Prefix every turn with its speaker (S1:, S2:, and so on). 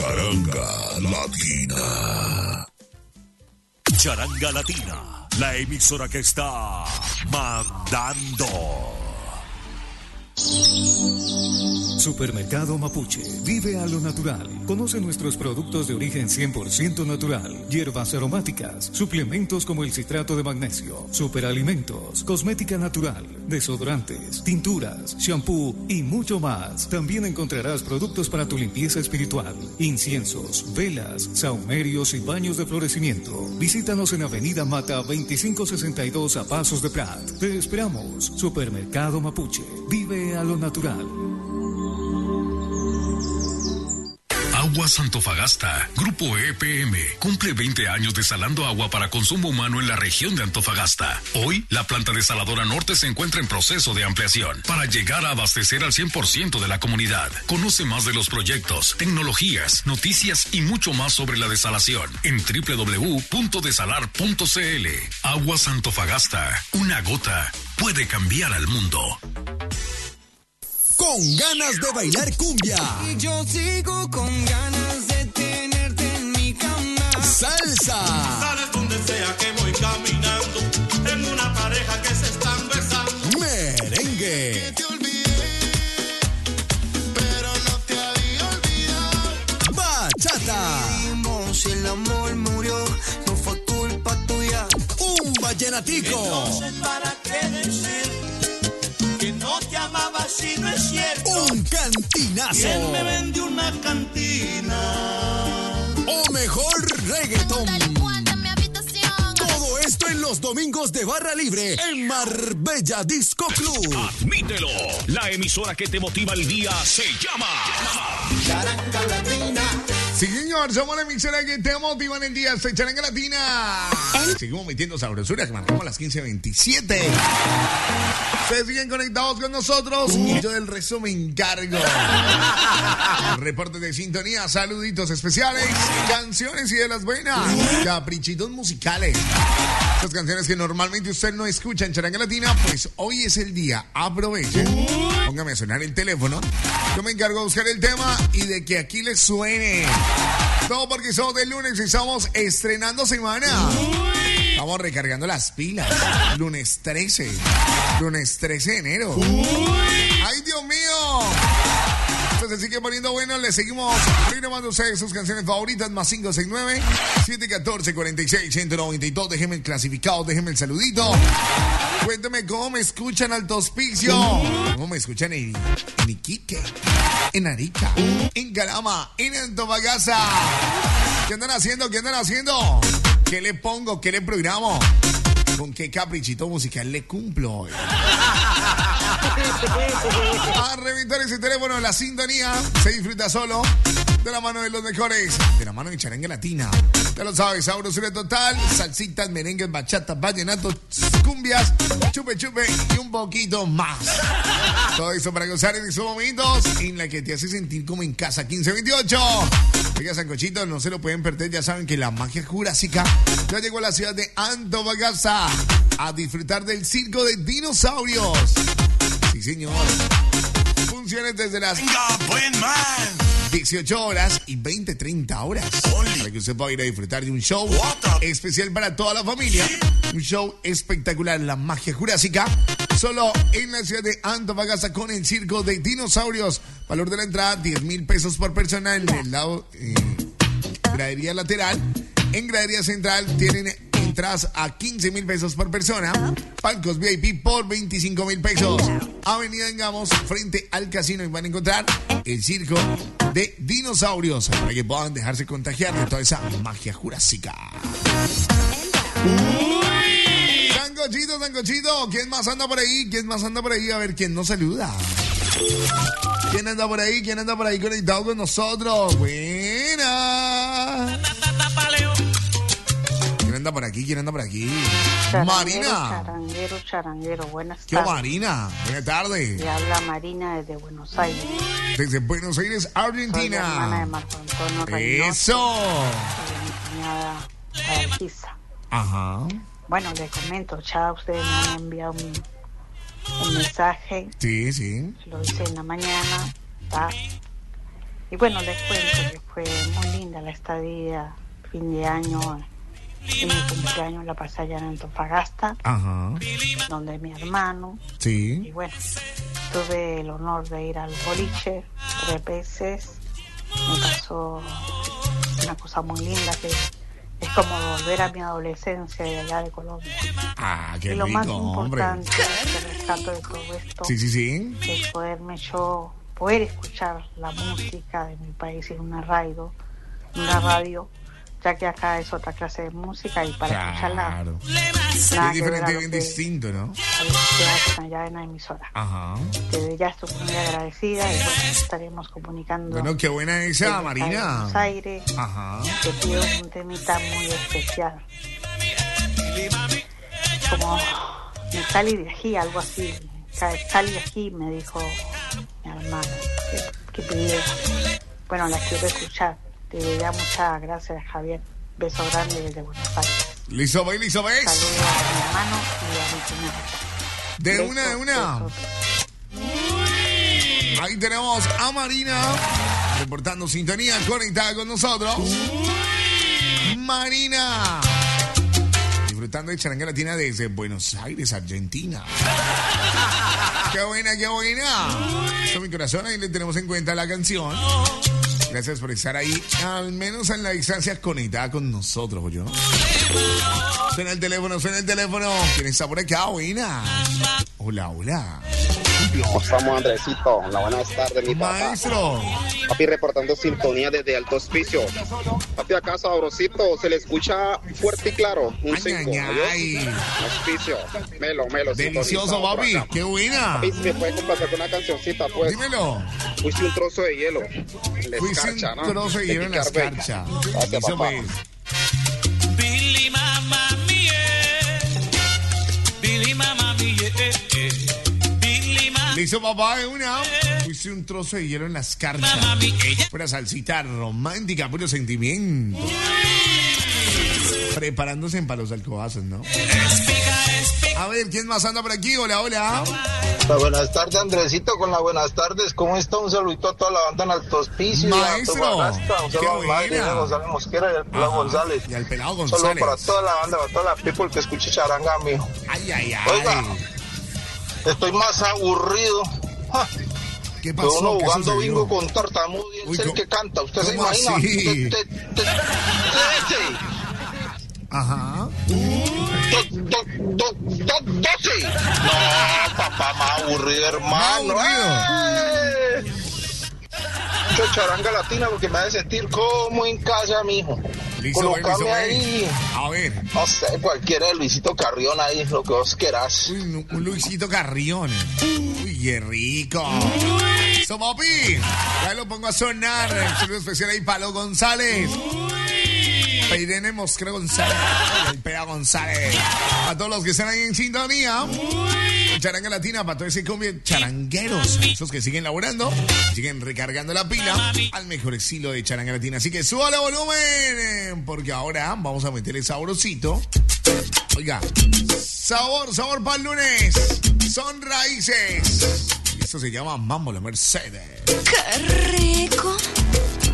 S1: Charanga Latina.
S2: Charanga Latina, la emisora que está mandando.
S3: Supermercado Mapuche. Vive a lo natural. Conoce nuestros productos de origen 100% natural. Hierbas aromáticas, suplementos como el citrato de magnesio, superalimentos, cosmética natural, desodorantes, tinturas, shampoo y mucho más. También encontrarás productos para tu limpieza espiritual, inciensos, velas, sahumerios y baños de florecimiento. Visítanos en Avenida Mata 2562 a Pasos de Prat. Te esperamos. Supermercado Mapuche. Vive a lo natural.
S4: Aguas Antofagasta, Grupo EPM, cumple 20 años desalando agua para consumo humano en la región de Antofagasta. Hoy, la planta desaladora norte se encuentra en proceso de ampliación para llegar a abastecer al 100% de la comunidad. Conoce más de los proyectos, tecnologías, noticias y mucho más sobre la desalación en www.desalar.cl. Aguas Antofagasta, una gota puede cambiar al mundo.
S5: Con ganas de bailar cumbia.
S6: Y yo sigo con ganas de tenerte en mi cama.
S5: Salsa.
S7: Sabes donde sea que voy caminando, tengo una pareja que se están besando.
S5: Merengue.
S6: Que te olvidé, pero no te había olvidado.
S5: Bachata.
S6: Si el amor murió, no fue culpa tuya.
S5: Un vallenatico.
S7: Entonces, ¿para qué decir que no te amaba si no es cierto?
S5: Un cantinazo.
S7: ¿Quién me vendió una cantina?
S5: O mejor, reggaetón. Todo esto en los domingos de barra libre en Marbella Disco Club.
S2: Admítelo, la emisora que te motiva el día se llama
S6: Charanga Latina.
S8: Sí, señor, somos la emisora que te motiva en el día, soy Charanga Latina. Seguimos metiendo sabrosura, que marcamos las 15:27. Se siguen conectados con nosotros y yo del resto me encargo. Reportes de sintonía, saluditos especiales, canciones y de las buenas, caprichitos musicales. Estas canciones que normalmente usted no escucha en Charanga Latina, pues hoy es el día. Aprovechen, póngame a sonar el teléfono. Yo me encargo de buscar el tema y de que aquí les suene. Todo porque somos de lunes y estamos estrenando semana. Estamos recargando las pilas. Lunes 13 de enero. ¡Ay, Dios mío! Entonces se sigue poniendo bueno. Le seguimos programando ustedes sus canciones favoritas. Más 569-714-46-192. Déjenme el clasificado, déjenme el saludito. Cuéntame cómo me escuchan al Hospicio. Cómo me escuchan en Iquique, en Arica, en Calama, en Antofagasta. ¿Qué andan haciendo? ¿Qué andan haciendo? ¿Qué le pongo? ¿Qué le programo? ¿Con qué caprichito musical le cumplo hoy? A reventar ese teléfono, la sintonía se disfruta solo de la mano de los mejores, de la mano de Charanga Latina. Ya lo sabes, sabrosura total, salsitas, merengues, bachatas, vallenatos, cumbias, chupe chupe y un poquito más. Todo eso para gozar en esos momentos en la que te hace sentir como en casa. 1528. Oiga, sancochito, no se lo pueden perder. Ya saben que la magia jurásica ya llegó a la ciudad de Antofagasta a disfrutar del circo de dinosaurios. Sí, señor. Funciones desde las 18 horas y 20-30 horas. Para que usted pueda ir a disfrutar de un show especial para toda la familia. Un show espectacular, la magia jurásica. Solo en la ciudad de Antofagasta con el circo de dinosaurios. Valor de la entrada, 10,000 pesos por persona en el lado gradería lateral. En gradería central tienen entradas a 15,000 pesos por persona. Palcos VIP por 25,000 pesos. Avenida Engamos, frente al casino, y van a encontrar el circo de dinosaurios para que puedan dejarse contagiar de toda esa magia jurásica. Sancochito, sancochito, ¿quién más anda por ahí? ¿Quién más anda por ahí? A ver, ¿quién nos saluda? ¿Quién anda por ahí? ¿Quién anda por ahí conectado con nosotros? Buena. ¿Quién anda por aquí? ¿Quién anda por aquí? Marina.
S9: Charanguero, buenas tardes.
S8: ¿Qué Marina? Buenas tardes.
S9: Le habla Marina desde Buenos Aires.
S8: Desde Buenos Aires, Argentina.
S9: Soy la hermana de Marco Antonio Reynoso.
S8: ¡Eso!
S9: Mi cuñada Narcisa.
S8: Ajá.
S9: Bueno, les comento, ya ustedes me han enviado un mensaje.
S8: Sí, sí.
S9: Lo hice en la mañana. ¿tá? Y bueno, les cuento que fue muy la estadía, fin de año y mi cumpleaños la pasé allá en Antofagasta,
S8: Ajá.
S9: donde mi hermano.
S8: Sí.
S9: Y bueno, tuve el honor de ir al boliche 3 veces. Me pasó una cosa muy linda que es como volver a mi adolescencia de allá de Colombia.
S8: Ah, qué
S9: y lo
S8: rico,
S9: más
S8: hombre.
S9: importante que rescato de todo esto
S8: Sí.
S9: es poder escuchar la música de mi país en una radio, ya que acá es otra clase de música y para escucharla
S8: Claro.
S9: nada
S8: Es
S9: que ver a
S8: diferente,
S9: lo
S8: bien
S9: que-
S8: distinto, ¿no?
S9: a lo que hacen allá en la emisora.
S8: Ajá.
S9: Desde ya estoy muy agradecida y bueno, estaremos comunicando.
S8: Bueno, qué buena esa,
S9: desde
S8: Marina.
S9: Buenos Aires.
S8: Ajá.
S9: Te pido un temita muy especial. Como mi Cali de ají, algo así. Cali de ají, me dijo mi hermano que pidiera. Bueno, la quiero escuchar. Te da muchas gracias, Javier. Beso grande desde Buenos Aires.
S8: Listo, ¿ves?
S9: Saludos a mi hermano y a mi cuñado.
S8: De
S9: Besos,
S8: una.
S9: besos.
S8: Ahí tenemos a Marina reportando sintonía conectada con nosotros. Marina. Disfrutando de Charanga Latina desde Buenos Aires, Argentina. Qué buena. Esto mi corazón, ahí le tenemos en cuenta la canción. Gracias por estar ahí, al menos en la distancia conectada con nosotros, ¿oyó? Suena el teléfono. ¿Quién está por acá? Buena. Hola.
S10: ¿Cómo estamos, Andresito? La buenas tardes, mi papá.
S8: Maestro.
S10: Papi, reportando sintonía desde Alto Hospicio. Papi, acá sabrosito, se le escucha fuerte y claro. Un 5.
S8: Ay.
S10: Hospicio. Melo.
S8: Delicioso,
S10: sintonizado
S8: papi.
S10: por acá.
S8: Qué buena.
S10: Papi, si me puede complacer con una cancioncita, pues.
S8: Dímelo.
S10: Fuiste un trozo de hielo. La
S8: Fuiste
S10: escarcha,
S8: un
S10: ¿no?
S8: trozo de hielo en la
S10: picar bella.
S8: escarcha.
S10: Gracias,
S8: Listo,
S10: papá.
S8: pues.
S7: Billy Mama Mie, Billy Mama Mie, Billy Mama.
S8: Listo, papá, de una. Fuiste un trozo de hielo en la escarcha. Pura salsita romántica, puro sentimiento. Preparándose para los alcobazos, ¿no? A ver, ¿quién más anda por aquí? Hola.
S11: Buenas tardes, Andresito, con las buenas tardes. ¿Cómo está? Un saludito a toda la banda en Alto Hospicio.
S8: Maestro,
S11: Un saludo a
S8: buena.
S11: González Mosquera y al Pelado González.
S8: Y al Pelado
S11: Un saludo
S8: González.
S11: para toda la banda, para toda la people que escuche charanga, mijo.
S8: Ay.
S11: Oiga, estoy más aburrido.
S8: ¿Qué
S11: Que
S8: pasó?
S11: uno
S8: ¿Qué
S11: jugando
S8: sucedió?
S11: bingo con tartamudo y
S8: Uy,
S11: es el
S8: ¿cómo-
S11: que canta. ¿Usted se
S8: cómo
S11: imagina?
S8: así? Ajá.
S11: 12. No, papá, más aburrido, hermano.
S8: Más aburrido.
S11: Mucho charanga latina porque me hace sentir como en casa, mijo.
S8: Listo,
S11: Colocame
S8: listo,
S11: ahí.
S8: A ver.
S11: No sé, cualquiera de Luisito Carrión ahí, lo que vos querás.
S8: Un Luisito Carrión. Uy, qué rico. So, papi, ya lo pongo a sonar. El saludo especial ahí, Palo González. Irene Mosquera González. El Pea González. A todos los que están ahí en sintonía. Charanga Latina, para todo ese cumbia charangueros. Esos que siguen laburando, siguen recargando la pila al mejor estilo de Charanga Latina. Así que súbale volumen, porque ahora vamos a meterle saborosito. Oiga, sabor para el lunes. Son raíces. Esto se llama Mambo la Mercedes.
S12: ¡Qué rico!